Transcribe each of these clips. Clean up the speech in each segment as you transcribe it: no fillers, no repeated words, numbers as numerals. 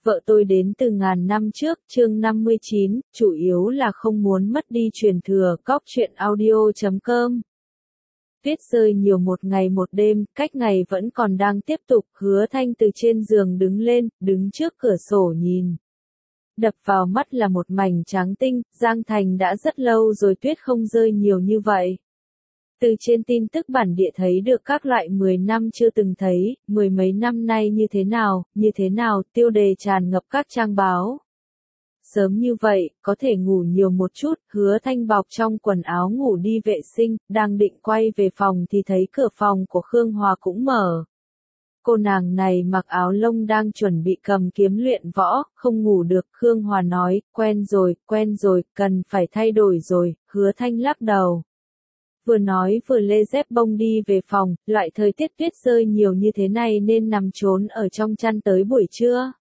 Vợ tôi đến từ ngàn năm trước, chương 59, chủ yếu là không muốn mất đi truyền thừa. Cóc truyện audio.com. Tuyết rơi nhiều một ngày một đêm, cách ngày vẫn còn đang tiếp tục. Hứa Thanh từ trên giường đứng lên, đứng trước cửa sổ nhìn. Đập vào mắt là một mảnh trắng tinh. Giang Thành đã rất lâu rồi tuyết không rơi nhiều như vậy. Từ trên tin tức bản địa thấy được các loại 10 năm chưa từng thấy, mười mấy năm nay như thế nào, tiêu đề tràn ngập các trang báo. Sớm như vậy, có thể ngủ nhiều một chút. Hứa Thanh bọc trong quần áo ngủ đi vệ sinh, đang định quay về phòng thì thấy cửa phòng của Khương Hòa cũng mở. Cô nàng này mặc áo lông đang chuẩn bị cầm kiếm luyện võ, không ngủ được. Khương Hòa nói, quen rồi, cần phải thay đổi rồi. Hứa Thanh lắc đầu. Vừa nói vừa lê dép bông đi về phòng, loại thời tiết tuyết rơi nhiều như thế này nên nằm trốn ở trong chăn tới buổi trưa.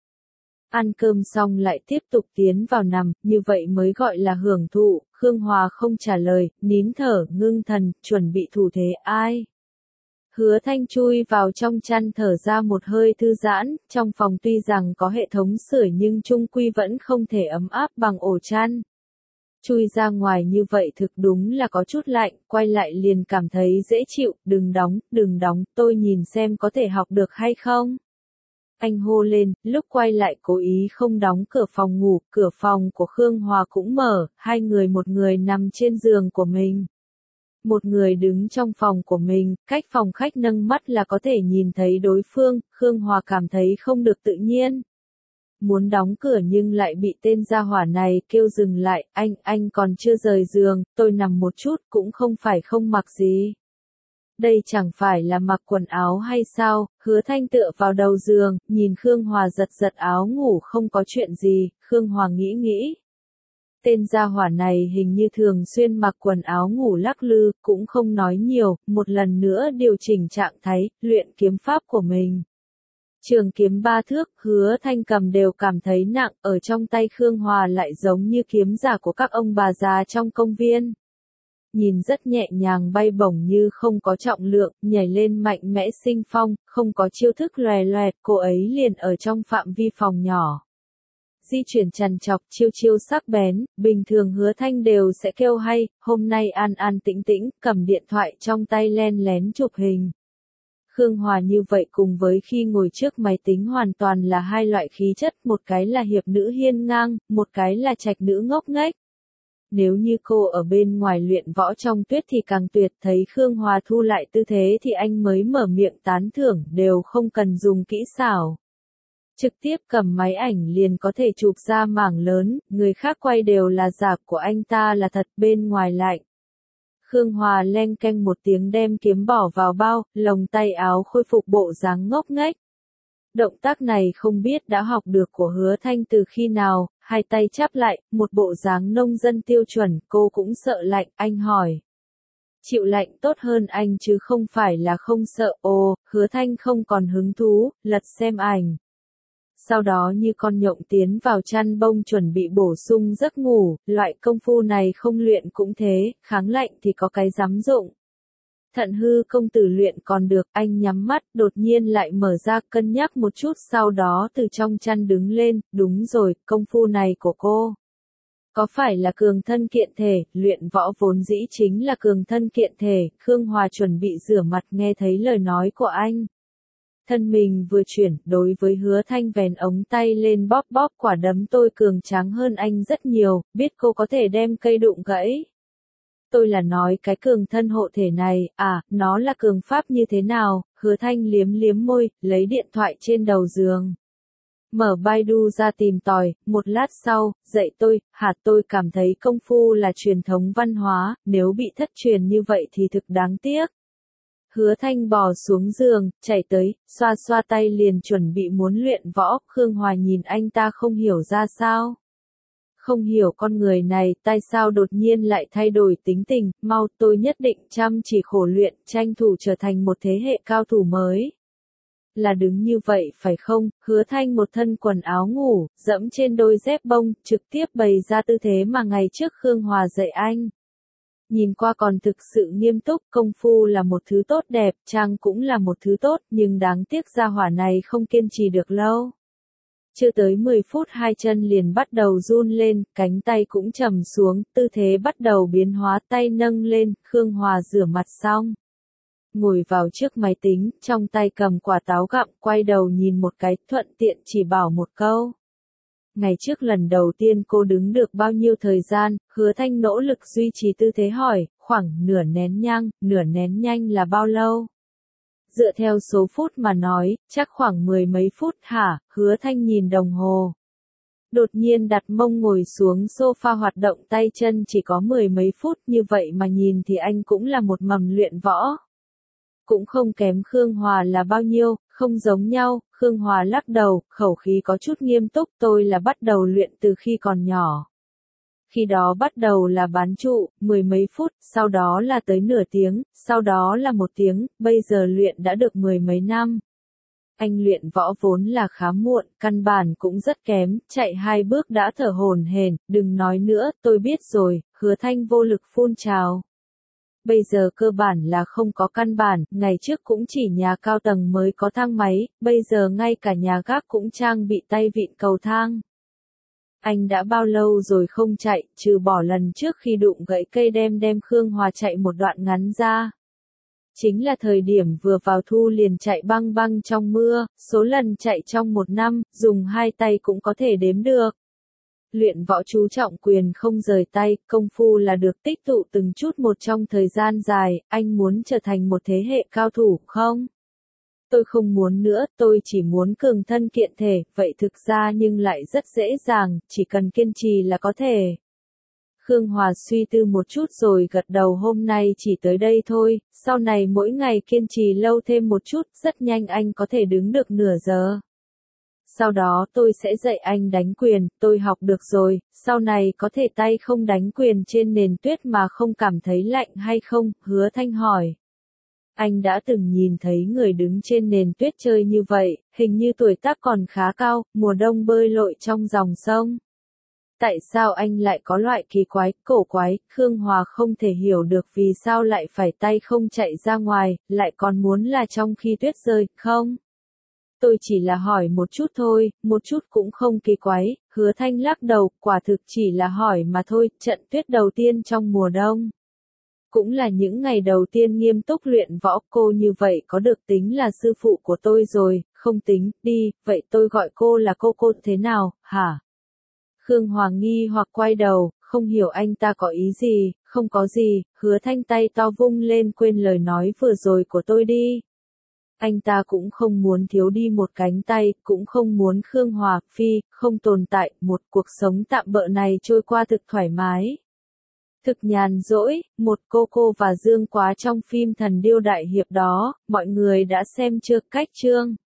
Ăn cơm xong lại tiếp tục tiến vào nằm, như vậy mới gọi là hưởng thụ. Khương Hòa không trả lời, nín thở, ngưng thần, chuẩn bị thủ thế ai. Hứa Thanh chui vào trong chăn thở ra một hơi thư giãn, trong phòng tuy rằng có hệ thống sưởi nhưng chung quy vẫn không thể ấm áp bằng ổ chăn. Chui ra ngoài như vậy thực đúng là có chút lạnh, quay lại liền cảm thấy dễ chịu. Đừng đóng, tôi nhìn xem có thể học được hay không. Anh hô lên, lúc quay lại cố ý không đóng cửa phòng ngủ. Cửa phòng của Khương Hòa cũng mở, hai người, một người nằm trên giường của mình, một người đứng trong phòng của mình, cách phòng khách nâng mắt là có thể nhìn thấy đối phương. Khương Hòa cảm thấy không được tự nhiên. Muốn đóng cửa nhưng lại bị tên gia hỏa này kêu dừng lại. Anh còn chưa rời giường, tôi nằm một chút cũng không phải không mặc gì. Đây chẳng phải là mặc quần áo hay sao? Hứa Thanh tựa vào đầu giường, nhìn Khương Hòa giật áo ngủ. Không có chuyện gì. Khương Hòa nghĩ. Tên gia hỏa này hình như thường xuyên mặc quần áo ngủ lắc lư, cũng không nói nhiều, một lần nữa điều chỉnh trạng thái, luyện kiếm pháp của mình. Trường kiếm 3 thước, Hứa Thanh cầm đều cảm thấy nặng, ở trong tay Khương Hòa lại giống như kiếm giả của các ông bà già trong công viên. Nhìn rất nhẹ nhàng, bay bổng như không có trọng lượng, nhảy lên mạnh mẽ sinh phong, không có chiêu thức loè loẹt, cô ấy liền ở trong phạm vi phòng nhỏ. Di chuyển trằn trọc, chiêu sắc bén, bình thường Hứa Thanh đều sẽ kêu hay, hôm nay an tĩnh, cầm điện thoại trong tay len lén chụp hình. Khương Hòa như vậy cùng với khi ngồi trước máy tính hoàn toàn là hai loại khí chất, một cái là hiệp nữ hiên ngang, một cái là trạch nữ ngốc nghếch. Nếu như cô ở bên ngoài luyện võ trong tuyết thì càng tuyệt. Thấy Khương Hòa thu lại tư thế thì anh mới mở miệng tán thưởng, đều không cần dùng kỹ xảo. Trực tiếp cầm máy ảnh liền có thể chụp ra mảng lớn, người khác quay đều là giả, của anh ta là thật, bên ngoài lạnh. Khương Hòa leng keng một tiếng đem kiếm bỏ vào bao, lồng tay áo khôi phục bộ dáng ngốc nghếch. Động tác này không biết đã học được của Hứa Thanh từ khi nào, hai tay chắp lại, một bộ dáng nông dân tiêu chuẩn. Cô cũng sợ lạnh, anh hỏi. Chịu lạnh tốt hơn anh chứ không phải là không sợ. Ồ, Hứa Thanh không còn hứng thú, lật xem ảnh. Sau đó như con nhộng tiến vào chăn bông chuẩn bị bổ sung giấc ngủ. Loại công phu này không luyện cũng thế, kháng lạnh thì có cái dám dụng. Thận hư công tử luyện còn được. Anh nhắm mắt, đột nhiên lại mở ra, cân nhắc một chút, sau đó từ trong chăn đứng lên. Đúng rồi, công phu này của cô có phải là cường thân kiện thể? Luyện võ vốn dĩ chính là cường thân kiện thể. Khương Hòa chuẩn bị rửa mặt nghe thấy lời nói của anh. Thân mình vừa chuyển, đối với Hứa Thanh vén ống tay lên bóp quả đấm tôi cường tráng hơn anh rất nhiều, biết cô có thể đem cây đụng gãy. Tôi là nói cái cường thân hộ thể này, nó là cường pháp như thế nào? Hứa Thanh liếm môi, lấy điện thoại trên đầu giường. Mở Baidu ra tìm tòi, một lát sau, dạy tôi, tôi cảm thấy công phu là truyền thống văn hóa, nếu bị thất truyền như vậy thì thực đáng tiếc. Hứa Thanh bò xuống giường, chạy tới, xoa tay liền chuẩn bị muốn luyện võ. Khương Hòa nhìn anh ta không hiểu ra sao. Không hiểu con người này, tại sao đột nhiên lại thay đổi tính tình. Mau, tôi nhất định chăm chỉ khổ luyện, tranh thủ trở thành một thế hệ cao thủ mới. Là đứng như vậy phải không? Hứa Thanh một thân quần áo ngủ, dẫm trên đôi dép bông, trực tiếp bày ra tư thế mà ngày trước Khương Hòa dạy anh. Nhìn qua còn thực sự nghiêm túc. Công phu là một thứ tốt đẹp, trang cũng là một thứ tốt, nhưng đáng tiếc gia hỏa này không kiên trì được lâu. Chưa tới 10 phút hai chân liền bắt đầu run lên, cánh tay cũng trầm xuống, tư thế bắt đầu biến hóa, tay nâng lên, Khương Hòa rửa mặt xong. Ngồi vào trước máy tính, trong tay cầm quả táo gặm, quay đầu nhìn một cái, thuận tiện chỉ bảo một câu. Ngày trước lần đầu tiên cô đứng được bao nhiêu thời gian, Hứa Thanh nỗ lực duy trì tư thế hỏi, khoảng nửa nén nhang là bao lâu? Dựa theo số phút mà nói, chắc khoảng 10 mấy phút hả, Hứa Thanh nhìn đồng hồ. Đột nhiên đặt mông ngồi xuống sofa hoạt động tay chân chỉ có 10 mấy phút, như vậy mà nhìn thì anh cũng là một mầm luyện võ. Cũng không kém Khương Hòa là bao nhiêu, không giống nhau, Khương Hòa lắc đầu, khẩu khí có chút nghiêm túc, tôi là bắt đầu luyện từ khi còn nhỏ. Khi đó bắt đầu là bán trụ, 10 mấy phút, sau đó là tới nửa tiếng, sau đó là 1 tiếng, bây giờ luyện đã được 10 mấy năm. Anh luyện võ vốn là khá muộn, căn bản cũng rất kém, chạy 2 bước đã thở hổn hển, đừng nói nữa, tôi biết rồi, Hứa Thanh vô lực phun trào. Bây giờ cơ bản là không có căn bản, ngày trước cũng chỉ nhà cao tầng mới có thang máy, bây giờ ngay cả nhà gác cũng trang bị tay vịn cầu thang. Anh đã bao lâu rồi không chạy, trừ bỏ lần trước khi đụng gãy cây đem Khương Hòa chạy một đoạn ngắn ra. Chính là thời điểm vừa vào thu liền chạy băng băng trong mưa, số lần chạy trong 1 năm, dùng 2 tay cũng có thể đếm được. Luyện võ chú trọng quyền không rời tay, công phu là được tích tụ từng chút một trong thời gian dài, anh muốn trở thành một thế hệ cao thủ, không? Tôi không muốn nữa, tôi chỉ muốn cường thân kiện thể, vậy thực ra nhưng lại rất dễ dàng, chỉ cần kiên trì là có thể. Khương Hòa suy tư một chút rồi gật đầu, hôm nay chỉ tới đây thôi, sau này mỗi ngày kiên trì lâu thêm một chút, rất nhanh anh có thể đứng được nửa giờ. Sau đó tôi sẽ dạy anh đánh quyền, tôi học được rồi, sau này có thể tay không đánh quyền trên nền tuyết mà không cảm thấy lạnh hay không, Hứa Thanh hỏi. Anh đã từng nhìn thấy người đứng trên nền tuyết chơi như vậy, hình như tuổi tác còn khá cao, mùa đông bơi lội trong dòng sông. Tại sao anh lại có loại kỳ quái, cổ quái, Khương Hòa không thể hiểu được vì sao lại phải tay không chạy ra ngoài, lại còn muốn là trong khi tuyết rơi, không? Tôi chỉ là hỏi một chút thôi, một chút cũng không kỳ quái, Hứa Thanh lắc đầu, quả thực chỉ là hỏi mà thôi, trận tuyết đầu tiên trong mùa đông. Cũng là những ngày đầu tiên nghiêm túc luyện võ, cô như vậy có được tính là sư phụ của tôi rồi, không tính, đi, vậy tôi gọi cô là cô thế nào, hả? Khương Hoàng nghi hoặc quay đầu, không hiểu anh ta có ý gì, không có gì, Hứa Thanh tay to vung lên, quên lời nói vừa rồi của tôi đi. Anh ta cũng không muốn thiếu đi một cánh tay, cũng không muốn Khương Hòa, Phi, không tồn tại, một cuộc sống tạm bợ này trôi qua thực thoải mái. Thực nhàn rỗi, một cô và Dương Quá trong phim Thần Điêu Đại Hiệp đó, mọi người đã xem chưa, cách chương.